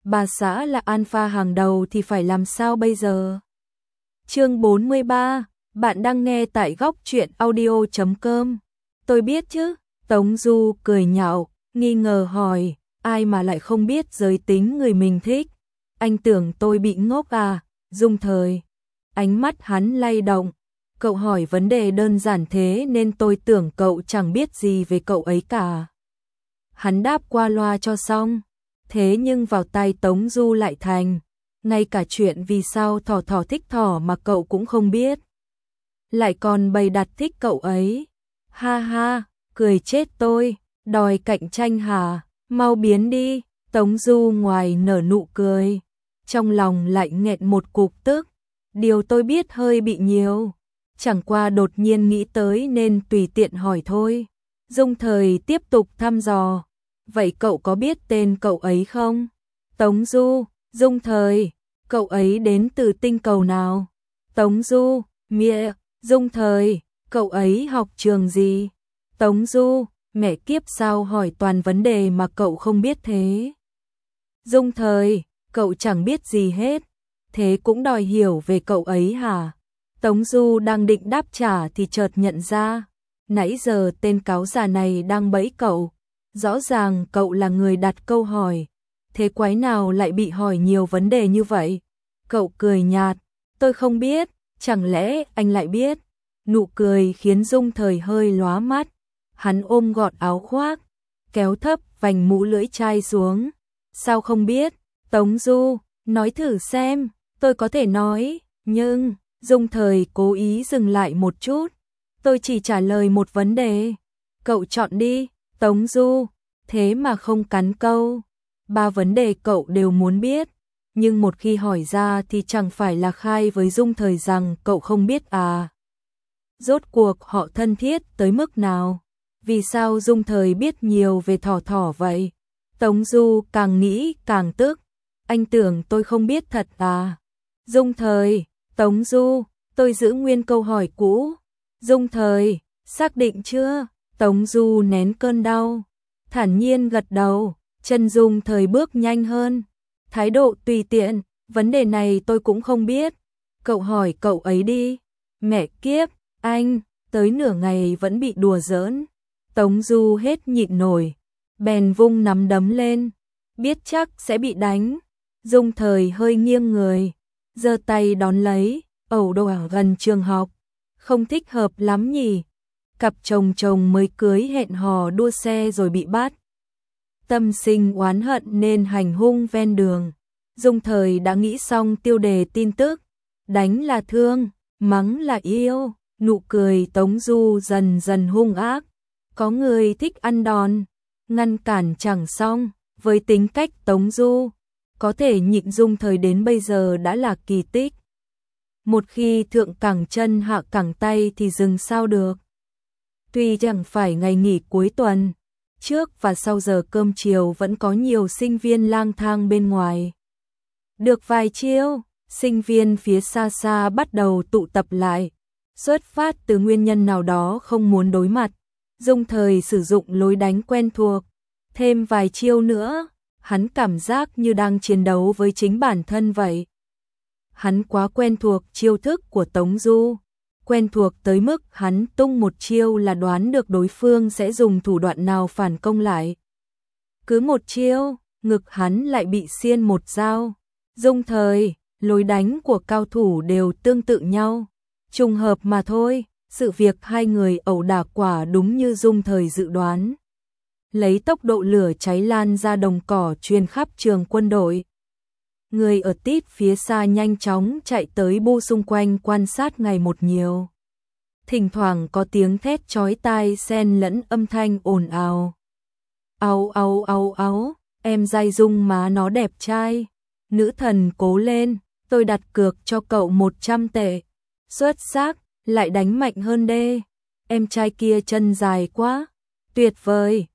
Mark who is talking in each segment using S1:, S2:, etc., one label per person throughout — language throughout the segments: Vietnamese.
S1: bà xã là alpha hàng đầu thì phải làm sao bây giờ? Chương 43, bạn đang nghe tại góc truyện audio.com. Tôi biết chứ, Tống Du cười nhạo, nghi ngờ hỏi, ai mà lại không biết giới tính người mình thích? Anh tưởng tôi bị ngốc à? Dung Thời. Ánh mắt hắn lay động. Cậu hỏi vấn đề đơn giản thế nên tôi tưởng cậu chẳng biết gì về cậu ấy cả. Hắn đáp qua loa cho xong. Thế nhưng vào tai Tống Du lại thành, ngay cả chuyện vì sao Thỏ thích thỏ mà cậu cũng không biết. Lại còn bày đặt thích cậu ấy. Ha ha, cười chết tôi, đòi cạnh tranh hả? Mau biến đi. Tống Du ngoài nở nụ cười, trong lòng lại nghẹn một cục tức. Điều tôi biết hơi bị nhiều, chẳng qua đột nhiên nghĩ tới nên tùy tiện hỏi thôi. Dung Thời tiếp tục thăm dò, vậy cậu có biết tên cậu ấy không? Tống Du, Dung Thời, cậu ấy đến từ tinh cầu nào? Tống Du, mẹ, Dung Thời, cậu ấy học trường gì? Tống Du, mẹ kiếp sao hỏi toàn vấn đề mà cậu không biết thế? Dung Thời, cậu chẳng biết gì hết, thế cũng đòi hiểu về cậu ấy hả? Tống Du đang định đáp trả thì chợt nhận ra, nãy giờ tên cáo già này đang bẫy cậu. Rõ ràng cậu là người đặt câu hỏi, thế quái nào lại bị hỏi nhiều vấn đề như vậy? Cậu cười nhạt, tôi không biết, chẳng lẽ anh lại biết? Nụ cười khiến Dung Thời hơi lóa mắt, hắn ôm gọn áo khoác, kéo thấp vành mũ lưỡi chai xuống. Sao không biết? Tống Du, nói thử xem, tôi có thể nói, nhưng... Dung Thời cố ý dừng lại một chút, tôi chỉ trả lời một vấn đề, cậu chọn đi. Tống Du, thế mà không cắn câu, 3 vấn đề cậu đều muốn biết, nhưng một khi hỏi ra thì chẳng phải là khai với Dung Thời rằng cậu không biết à? Rốt cuộc họ thân thiết tới mức nào? Vì sao Dung Thời biết nhiều về Thỏ vậy? Tống Du càng nghĩ càng tức, anh tưởng tôi không biết thật à? Dung Thời, Tống Du, tôi giữ nguyên câu hỏi cũ. Dung Thời, xác định chưa? Tống Du nén cơn đau, thản nhiên gật đầu, chân Dung Thời bước nhanh hơn, thái độ tùy tiện, vấn đề này tôi cũng không biết, cậu hỏi cậu ấy đi. Mẹ kiếp, anh, tới nửa ngày vẫn bị đùa giỡn. Tống Du hết nhịn nổi, bèn vung nắm đấm lên, biết chắc sẽ bị đánh. Dung Thời hơi nghiêng người, giơ tay đón lấy, ẩu đồ ở gần trường học, không thích hợp lắm nhỉ. Cặp chồng mới cưới hẹn hò đua xe rồi bị bắt. Tâm sinh oán hận nên hành hung ven đường. Dung Thời đã nghĩ xong tiêu đề tin tức, đánh là thương, mắng là yêu. Nụ cười Tống Du dần dần hung ác. Có người thích ăn đòn, ngăn cản chẳng xong. Với tính cách Tống Du, có thể nhịn Dung Thời đến bây giờ đã là kỳ tích. Một khi thượng cẳng chân hạ cẳng tay thì dừng sao được. Tuy chẳng phải ngày nghỉ cuối tuần, trước và sau giờ cơm chiều vẫn có nhiều sinh viên lang thang bên ngoài. Được vài chiêu, sinh viên phía xa xa bắt đầu tụ tập lại, xuất phát từ nguyên nhân nào đó không muốn đối mặt. Dung Thời sử dụng lối đánh quen thuộc, thêm vài chiêu nữa, hắn cảm giác như đang chiến đấu với chính bản thân vậy. Hắn quá quen thuộc chiêu thức của Tống Du, quen thuộc tới mức hắn tung một chiêu là đoán được đối phương sẽ dùng thủ đoạn nào phản công lại. Cứ một chiêu, ngực hắn lại bị xiên một dao. Dung Thời, lối đánh của cao thủ đều tương tự nhau, trùng hợp mà thôi. Sự việc hai người ẩu đả quả đúng như Dung Thời dự đoán. Lấy tốc độ lửa cháy lan ra đồng cỏ truyền khắp trường quân đội. Người ở tít phía xa nhanh chóng chạy tới bu xung quanh quan sát ngày một nhiều. Thỉnh thoảng có tiếng thét chói tai xen lẫn âm thanh ồn ào. Áo áo áo áo, em dai Dung má nó đẹp trai. Nữ thần cố lên, tôi đặt cược cho cậu 100 tệ. Xuất sắc, lại đánh mạnh hơn đê. Em trai kia chân dài quá, tuyệt vời.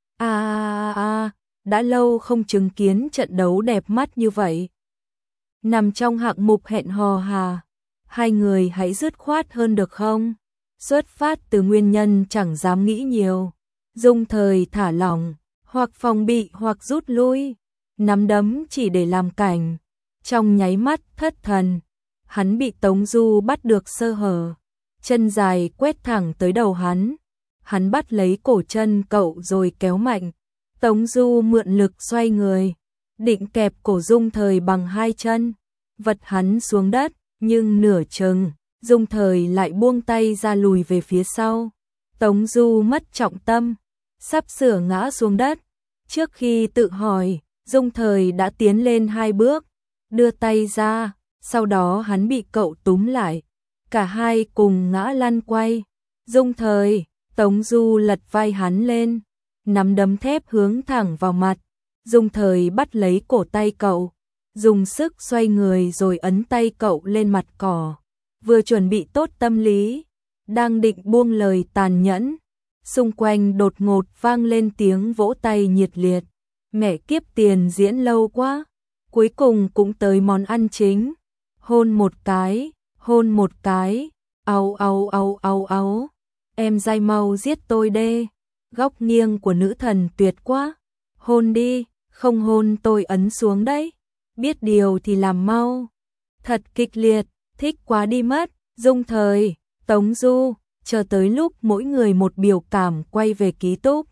S1: Đã lâu không chứng kiến trận đấu đẹp mắt như vậy. Nằm trong hạng mục hẹn hò hà, hai người hãy dứt khoát hơn được không? Xuất phát từ nguyên nhân chẳng dám nghĩ nhiều, Dung Thời thả lỏng, hoặc phòng bị hoặc rút lui. nắm đấm chỉ để làm cảnh. Trong nháy mắt thất thần, hắn bị Tống Du bắt được sơ hở, chân dài quét thẳng tới đầu hắn. Hắn bắt lấy cổ chân cậu rồi kéo mạnh. Tống Du mượn lực xoay người, định kẹp cổ Dung Thời bằng hai chân, vật hắn xuống đất, nhưng nửa chừng, Dung Thời lại buông tay ra lùi về phía sau. Tống Du mất trọng tâm, sắp sửa ngã xuống đất. Trước khi tự hỏi, Dung Thời đã tiến lên 2 bước, đưa tay ra, sau đó hắn bị cậu túm lại. Cả hai cùng ngã lăn quay. Dung Thời, Tống Du lật vai hắn lên, nắm đấm thép hướng thẳng vào mặt. Dung Thời bắt lấy cổ tay cậu, dùng sức xoay người rồi ấn tay cậu lên mặt cỏ. Vừa chuẩn bị tốt tâm lý, đang định buông lời tàn nhẫn, xung quanh đột ngột vang lên tiếng vỗ tay nhiệt liệt. Mẹ kiếp, tiền diễn lâu quá, cuối cùng cũng tới món ăn chính. Hôn một cái, hôn một cái, áu áu áu áu áu. Em dai mau giết tôi đê. Góc nghiêng của nữ thần tuyệt quá. Hôn đi, không hôn tôi ấn xuống đấy. Biết điều thì làm mau. Thật kịch liệt, thích quá đi mất. Dung Thời, Tống Du, chờ tới lúc mỗi người một biểu cảm quay về ký túc.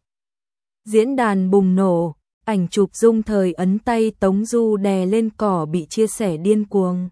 S1: Diễn đàn bùng nổ, ảnh chụp Dung Thời ấn tay Tống Du đè lên cỏ bị chia sẻ điên cuồng.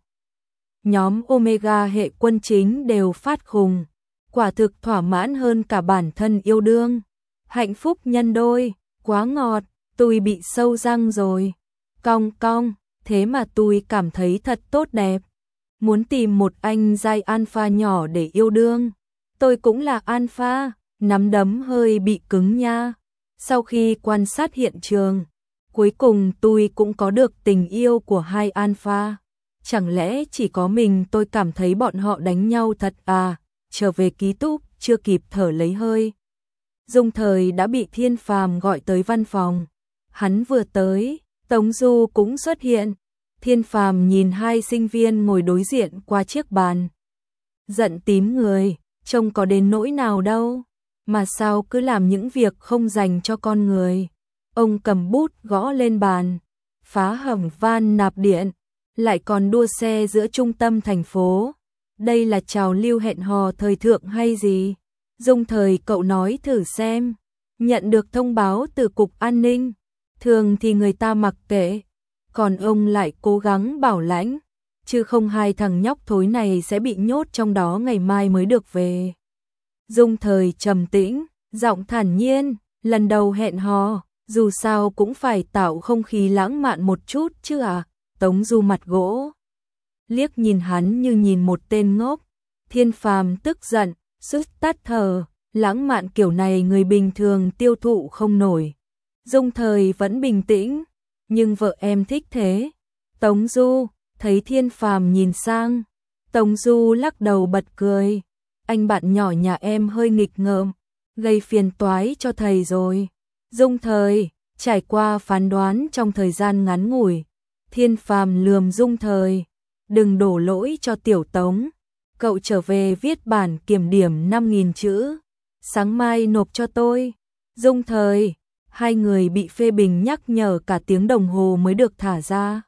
S1: Nhóm Omega hệ quân chính đều phát khùng, quả thực thỏa mãn hơn cả bản thân yêu đương. Hạnh phúc nhân đôi, quá ngọt, tôi bị sâu răng rồi. Cong cong, thế mà tôi cảm thấy thật tốt đẹp. Muốn tìm một anh giai alpha nhỏ để yêu đương. Tôi cũng là alpha, nắm đấm hơi bị cứng nha. Sau khi quan sát hiện trường, cuối cùng tôi cũng có được tình yêu của hai alpha. Chẳng lẽ chỉ có mình tôi cảm thấy bọn họ đánh nhau thật à? Trở về ký túc, chưa kịp thở lấy hơi. Dung Thời đã bị Thiên Phàm gọi tới văn phòng. Hắn vừa tới, Tống Du cũng xuất hiện. Thiên Phàm nhìn hai sinh viên ngồi đối diện qua chiếc bàn. Giận tím người, trông có đến nỗi nào đâu. Mà sao cứ làm những việc không dành cho con người. Ông cầm bút gõ lên bàn. Phá hỏng van nạp điện. Lại còn đua xe giữa trung tâm thành phố. Đây là trào lưu hẹn hò thời thượng hay gì? Dung Thời, cậu nói thử xem. Nhận được thông báo từ Cục An ninh. Thường thì người ta mặc kệ. Còn ông lại cố gắng bảo lãnh. Chứ không hai thằng nhóc thối này sẽ bị nhốt trong đó ngày mai mới được về. Dung Thời trầm tĩnh, giọng thản nhiên. Lần đầu hẹn hò, dù sao cũng phải tạo không khí lãng mạn một chút chứ à? Tống Du mặt gỗ, liếc nhìn hắn như nhìn một tên ngốc. Thiên Phàm tức giận, rút tắt thở, lãng mạn kiểu này người bình thường tiêu thụ không nổi. Dung Thời vẫn bình tĩnh, nhưng vợ em thích thế. Tống Du, thấy Thiên Phàm nhìn sang, Tống Du lắc đầu bật cười. Anh bạn nhỏ nhà em hơi nghịch ngợm, gây phiền toái cho thầy rồi. Dung Thời, trải qua phán đoán trong thời gian ngắn ngủi. Thiên Phàm lườm Dung Thời, đừng đổ lỗi cho Tiểu Tống. Cậu trở về viết bản kiểm điểm 5.000 chữ. Sáng mai nộp cho tôi. Dung Thời, hai người bị phê bình nhắc nhở cả tiếng đồng hồ mới được thả ra.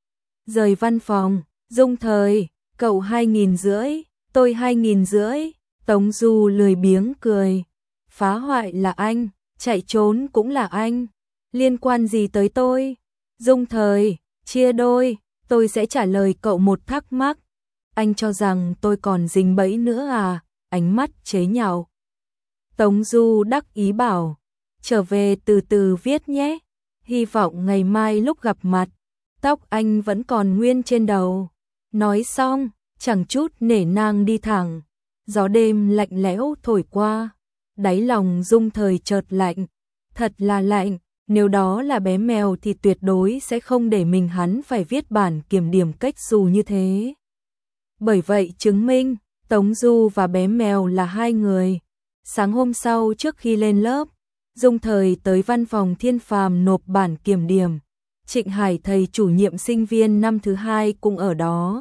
S1: Rời văn phòng, Dung Thời, cậu 2.500, tôi 2.500. Tống Du lười biếng cười. Phá hoại là anh, chạy trốn cũng là anh. Liên quan gì tới tôi? Dung Thời, chia đôi, tôi sẽ trả lời cậu một thắc mắc. Anh cho rằng tôi còn dính bẫy nữa à? Ánh mắt chế nhạo. Tống Du đắc ý bảo, trở về từ từ viết nhé. Hy vọng ngày mai lúc gặp mặt, tóc anh vẫn còn nguyên trên đầu. Nói xong, chẳng chút nể nang đi thẳng. Gió đêm lạnh lẽo thổi qua, đáy lòng Dung Thời chợt lạnh. Thật là lạnh. Nếu đó là bé mèo thì tuyệt đối sẽ không để mình hắn phải viết bản kiểm điểm cách xù như thế. Bởi vậy chứng minh, Tống Du và bé mèo là hai người. Sáng hôm sau trước khi lên lớp, Dung Thời tới văn phòng Thiên Phàm nộp bản kiểm điểm. Trịnh Hải, thầy chủ nhiệm sinh viên năm thứ 2 cũng ở đó.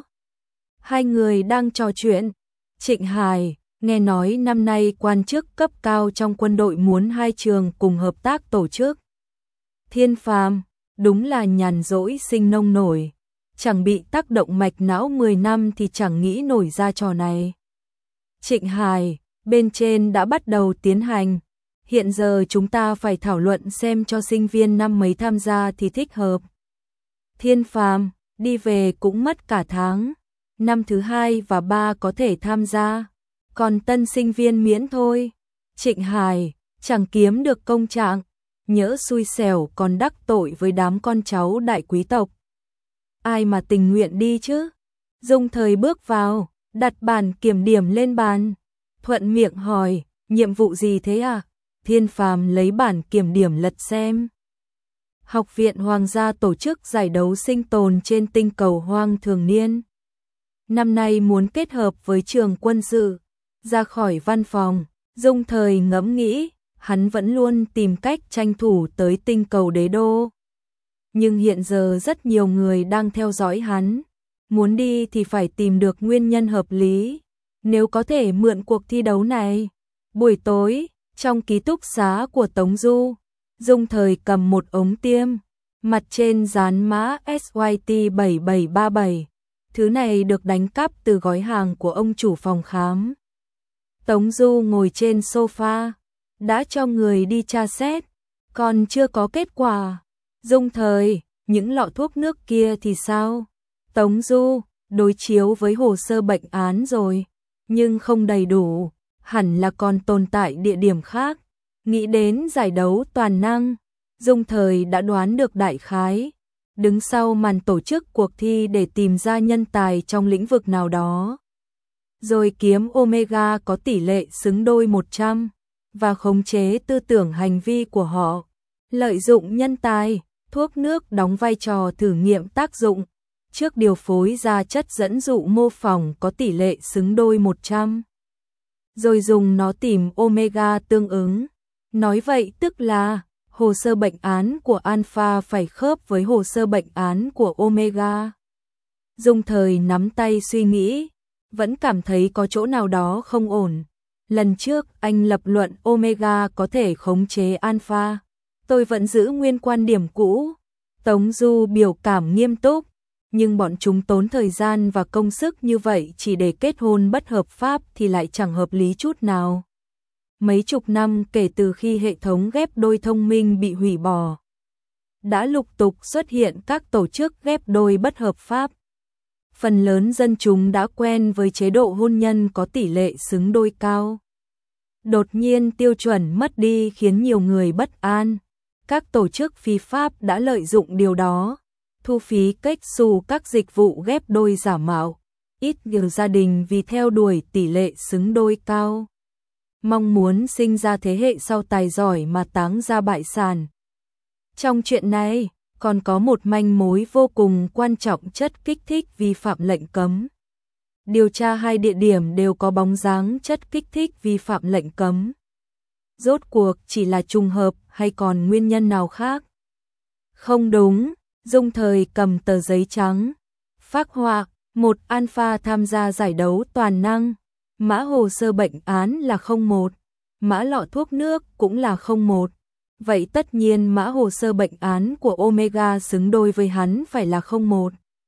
S1: Hai người đang trò chuyện. Trịnh Hải, nghe nói năm nay quan chức cấp cao trong quân đội muốn hai trường cùng hợp tác tổ chức. Thiên Phàm, đúng là nhàn rỗi sinh nông nổi. Chẳng bị tác động mạch não 10 năm thì chẳng nghĩ nổi ra trò này. Trịnh Hải, bên trên đã bắt đầu tiến hành. Hiện giờ chúng ta phải thảo luận xem cho sinh viên năm mấy tham gia thì thích hợp. Thiên Phàm, đi về cũng mất cả tháng. Năm thứ 2 và 3 có thể tham gia. Còn tân sinh viên miễn thôi. Trịnh Hải, chẳng kiếm được công trạng. Nhỡ xui xẻo còn đắc tội với đám con cháu đại quý tộc. Ai mà tình nguyện đi chứ? Dung Thời bước vào, đặt bản kiểm điểm lên bàn. Thuận miệng hỏi, nhiệm vụ gì thế à? Thiên Phàm lấy bản kiểm điểm lật xem. Học viện Hoàng gia tổ chức giải đấu sinh tồn trên tinh cầu hoang thường niên. Năm nay muốn kết hợp với trường quân sự. Ra khỏi văn phòng, Dung Thời ngẫm nghĩ, hắn vẫn luôn tìm cách tranh thủ tới tinh cầu đế đô. Nhưng hiện giờ rất nhiều người đang theo dõi hắn. Muốn đi thì phải tìm được nguyên nhân hợp lý. Nếu có thể mượn cuộc thi đấu này. Buổi tối, trong ký túc xá của Tống Du, Dung Thời cầm một ống tiêm, mặt trên dán mã SYT 7737. Thứ này được đánh cắp từ gói hàng của ông chủ phòng khám. Tống Du ngồi trên sofa, đã cho người đi tra xét, còn chưa có kết quả. Dung Thời, những lọ thuốc nước kia thì sao? Tống Du, đối chiếu với hồ sơ bệnh án rồi, nhưng không đầy đủ, hẳn là còn tồn tại địa điểm khác. Nghĩ đến giải đấu toàn năng, Dung Thời đã đoán được đại khái, đứng sau màn tổ chức cuộc thi để tìm ra nhân tài trong lĩnh vực nào đó. Rồi kiếm Omega có tỷ lệ xứng đôi 100, và khống chế tư tưởng hành vi của họ. Lợi dụng nhân tài, thuốc nước đóng vai trò thử nghiệm tác dụng, trước điều phối ra chất dẫn dụ mô phỏng có tỷ lệ xứng đôi 100. Rồi dùng nó tìm Omega tương ứng. Nói vậy tức là, hồ sơ bệnh án của Alpha phải khớp với hồ sơ bệnh án của Omega. Dung Thời nắm tay suy nghĩ, vẫn cảm thấy có chỗ nào đó không ổn. Lần trước anh lập luận Omega có thể khống chế Alpha. Tôi vẫn giữ nguyên quan điểm cũ. Tống Du biểu cảm nghiêm túc, nhưng bọn chúng tốn thời gian và công sức như vậy chỉ để kết hôn bất hợp pháp thì lại chẳng hợp lý chút nào. Mấy chục năm kể từ khi hệ thống ghép đôi thông minh bị hủy bỏ, đã lục tục xuất hiện các tổ chức ghép đôi bất hợp pháp. Phần lớn dân chúng đã quen với chế độ hôn nhân có tỷ lệ xứng đôi cao. Đột nhiên tiêu chuẩn mất đi khiến nhiều người bất an. Các tổ chức phi pháp đã lợi dụng điều đó, thu phí cách xù các dịch vụ ghép đôi giả mạo. Ít nhiều gia đình vì theo đuổi tỷ lệ xứng đôi cao, mong muốn sinh ra thế hệ sau tài giỏi mà táng ra bại sản. Trong chuyện này, còn có một manh mối vô cùng quan trọng: chất kích thích vi phạm lệnh cấm. Điều tra 2 địa điểm đều có bóng dáng chất kích thích vi phạm lệnh cấm. Rốt cuộc chỉ là trùng hợp hay còn nguyên nhân nào khác? Không đúng, Dung Thời cầm tờ giấy trắng, phác họa, một Alpha tham gia giải đấu toàn năng. Mã hồ sơ bệnh án là 01, mã lọ thuốc nước cũng là 01. Vậy tất nhiên mã hồ sơ bệnh án của Omega xứng đôi với hắn phải là 01.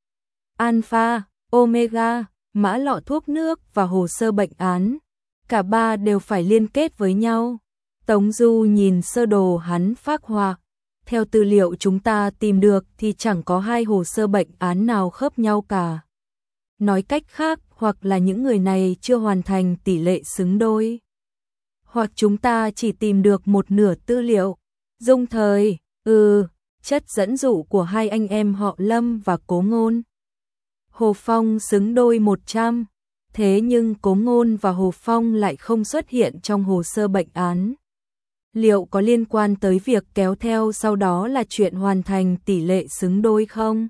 S1: Alpha, Omega, mã lọ thuốc nước và hồ sơ bệnh án, cả ba đều phải liên kết với nhau. Tống Du nhìn sơ đồ hắn phác họa. Theo tư liệu chúng ta tìm được thì chẳng có 2 hồ sơ bệnh án nào khớp nhau cả. Nói cách khác, hoặc là những người này chưa hoàn thành tỷ lệ xứng đôi, hoặc chúng ta chỉ tìm được một nửa tư liệu. Dung Thời, chất dẫn dụ của 2 anh em họ Lâm và Cố Ngôn. Hồ Phong xứng đôi 100, thế nhưng Cố Ngôn và Hồ Phong lại không xuất hiện trong hồ sơ bệnh án. Liệu có liên quan tới việc kéo theo sau đó là chuyện hoàn thành tỷ lệ xứng đôi không?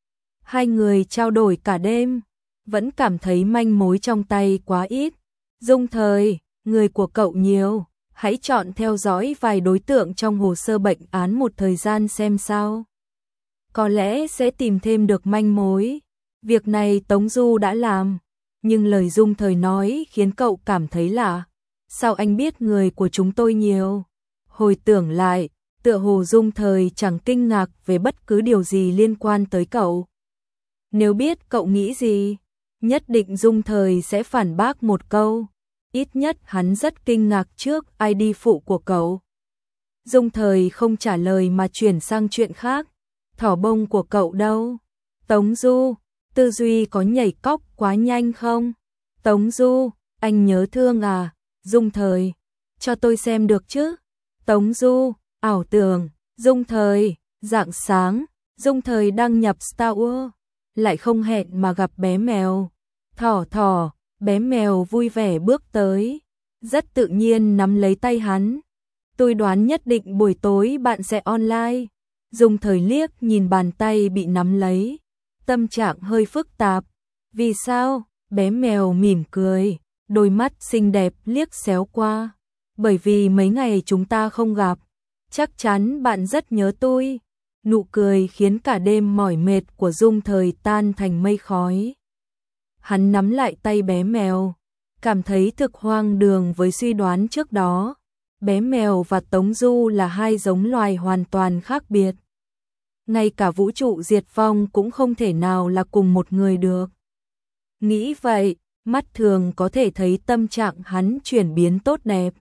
S1: 2 người trao đổi cả đêm, vẫn cảm thấy manh mối trong tay quá ít. Dung Thời, người của cậu nhiều, hãy chọn theo dõi vài đối tượng trong hồ sơ bệnh án một thời gian xem sao. Có lẽ sẽ tìm thêm được manh mối. Việc này Tống Du đã làm, nhưng lời Dung Thời nói khiến cậu cảm thấy lạ. Sao anh biết người của chúng tôi nhiều? Hồi tưởng lại, tựa hồ Dung Thời chẳng kinh ngạc về bất cứ điều gì liên quan tới cậu. Nếu biết cậu nghĩ gì, nhất định Dung Thời sẽ phản bác một câu. Ít nhất hắn rất kinh ngạc trước ID phụ của cậu. Dung Thời không trả lời mà chuyển sang chuyện khác. Thỏ bông của cậu đâu? Tống Du, tư duy có nhảy cóc quá nhanh không? Tống Du, anh nhớ thương à? Dung Thời, cho tôi xem được chứ? Tống Du, ảo tưởng. Dung Thời, rạng sáng. Dung Thời đăng nhập Star Wars, lại không hẹn mà gặp bé mèo. Thỏ, bé mèo vui vẻ bước tới, rất tự nhiên nắm lấy tay hắn. Tôi đoán nhất định buổi tối bạn sẽ online. Dung Thời liếc nhìn bàn tay bị nắm lấy, tâm trạng hơi phức tạp. Vì sao? Bé mèo mỉm cười, đôi mắt xinh đẹp liếc xéo qua. Bởi vì mấy ngày chúng ta không gặp, chắc chắn bạn rất nhớ tôi. Nụ cười khiến cả đêm mỏi mệt của Dung Thời tan thành mây khói. Hắn nắm lại tay bé mèo, cảm thấy thực hoang đường với suy đoán trước đó. Bé mèo và Tống Du là hai giống loài hoàn toàn khác biệt. Ngay cả vũ trụ diệt vong cũng không thể nào là cùng một người được. Nghĩ vậy, mắt thường có thể thấy tâm trạng hắn chuyển biến tốt đẹp.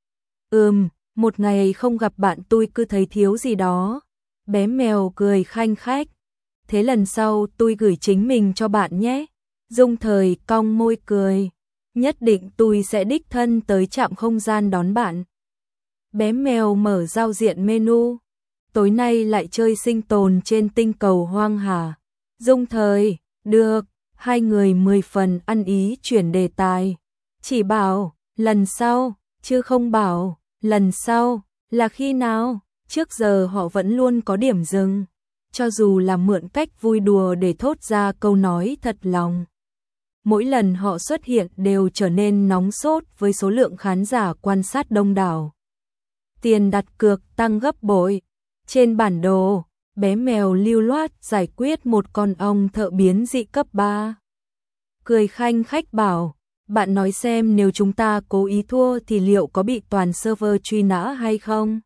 S1: Một ngày không gặp bạn tôi cứ thấy thiếu gì đó. Bé mèo cười khanh khách. Thế lần sau tôi gửi chính mình cho bạn nhé. Dung Thời cong môi cười. Nhất định tôi sẽ đích thân tới trạm không gian đón bạn. Bé mèo mở giao diện menu. Tối nay lại chơi sinh tồn trên tinh cầu hoang hà. Dung Thời, được. Hai người 10 phần ăn ý chuyển đề tài. Chỉ bảo, lần sau, chứ không bảo, lần sau, là khi nào? Trước giờ họ vẫn luôn có điểm dừng, cho dù là mượn cách vui đùa để thốt ra câu nói thật lòng. Mỗi lần họ xuất hiện đều trở nên nóng sốt với số lượng khán giả quan sát đông đảo. Tiền đặt cược tăng gấp bội. Trên bản đồ, bé mèo lưu loát giải quyết một con ong thợ biến dị cấp 3. Cười khanh khách bảo, bạn nói xem nếu chúng ta cố ý thua thì liệu có bị toàn server truy nã hay không?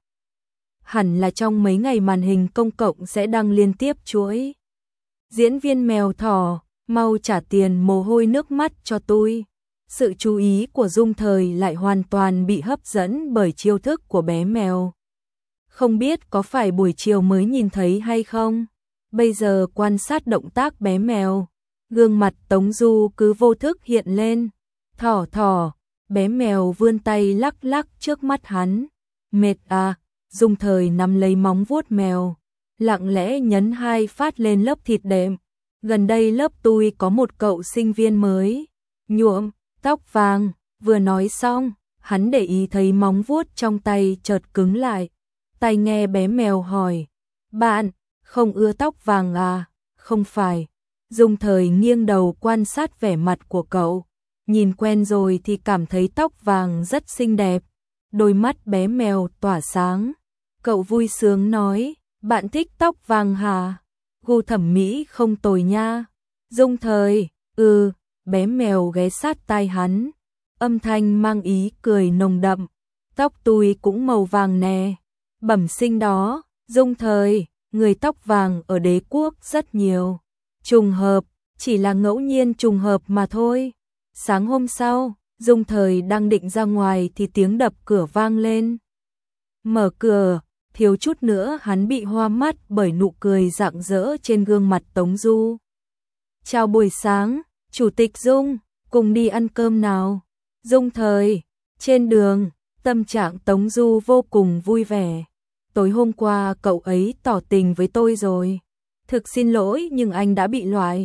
S1: Hẳn là trong mấy ngày màn hình công cộng sẽ đăng liên tiếp chuỗi. Diễn viên mèo thỏ, mau trả tiền mồ hôi nước mắt cho tôi. Sự chú ý của Dung Thời lại hoàn toàn bị hấp dẫn bởi chiêu thức của bé mèo. Không biết có phải buổi chiều mới nhìn thấy hay không? Bây giờ quan sát động tác bé mèo, gương mặt Tống Du cứ vô thức hiện lên. Thỏ, bé mèo vươn tay lắc lắc trước mắt hắn. Mệt à? Dung Thời nắm lấy móng vuốt mèo, lặng lẽ nhấn 2 phát lên lớp thịt đệm. Gần đây lớp tôi có một cậu sinh viên mới, nhuộm, tóc vàng. Vừa nói xong, hắn để ý thấy móng vuốt trong tay chợt cứng lại. Tai nghe bé mèo hỏi, bạn, không ưa tóc vàng à? Không phải. Dung Thời nghiêng đầu quan sát vẻ mặt của cậu. Nhìn quen rồi thì cảm thấy tóc vàng rất xinh đẹp. Đôi mắt bé mèo tỏa sáng. Cậu vui sướng nói, bạn thích tóc vàng hả? Gu thẩm mỹ không tồi nha. Dung Thời, bé mèo ghé sát tai hắn. Âm thanh mang ý cười nồng đậm. Tóc tôi cũng màu vàng nè. Bẩm sinh đó. Dung Thời, người tóc vàng ở đế quốc rất nhiều. Trùng hợp, chỉ là ngẫu nhiên trùng hợp mà thôi. Sáng hôm sau, Dung Thời đang định ra ngoài thì tiếng đập cửa vang lên. Mở cửa, thiếu chút nữa hắn bị hoa mắt bởi nụ cười rạng rỡ trên gương mặt Tống Du. Chào buổi sáng, Chủ tịch Dung, cùng đi ăn cơm nào. Dung Thời, trên đường, tâm trạng Tống Du vô cùng vui vẻ. Tối hôm qua cậu ấy tỏ tình với tôi rồi. Thực xin lỗi nhưng anh đã bị loại.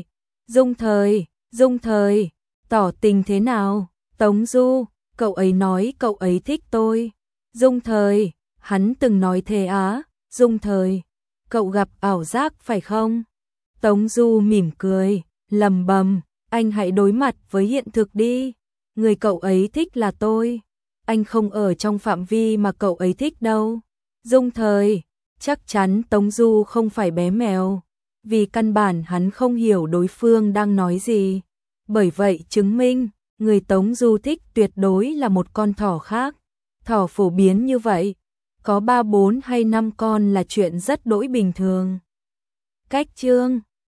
S1: Dung Thời, tỏ tình thế nào? Tống Du, cậu ấy nói cậu ấy thích tôi. Dung Thời, hắn từng nói thế á? Dung Thời, cậu gặp ảo giác phải không? Tống Du mỉm cười, lầm bầm, anh hãy đối mặt với hiện thực đi. Người cậu ấy thích là tôi. Anh không ở trong phạm vi mà cậu ấy thích đâu. Dung Thời, chắc chắn Tống Du không phải bé mèo, vì căn bản hắn không hiểu đối phương đang nói gì. Bởi vậy chứng minh, người Tống Du thích tuyệt đối là một con thỏ khác. Thỏ phổ biến như vậy, có 3, 4 hay 5 con là chuyện rất đỗi bình thường. Cách chương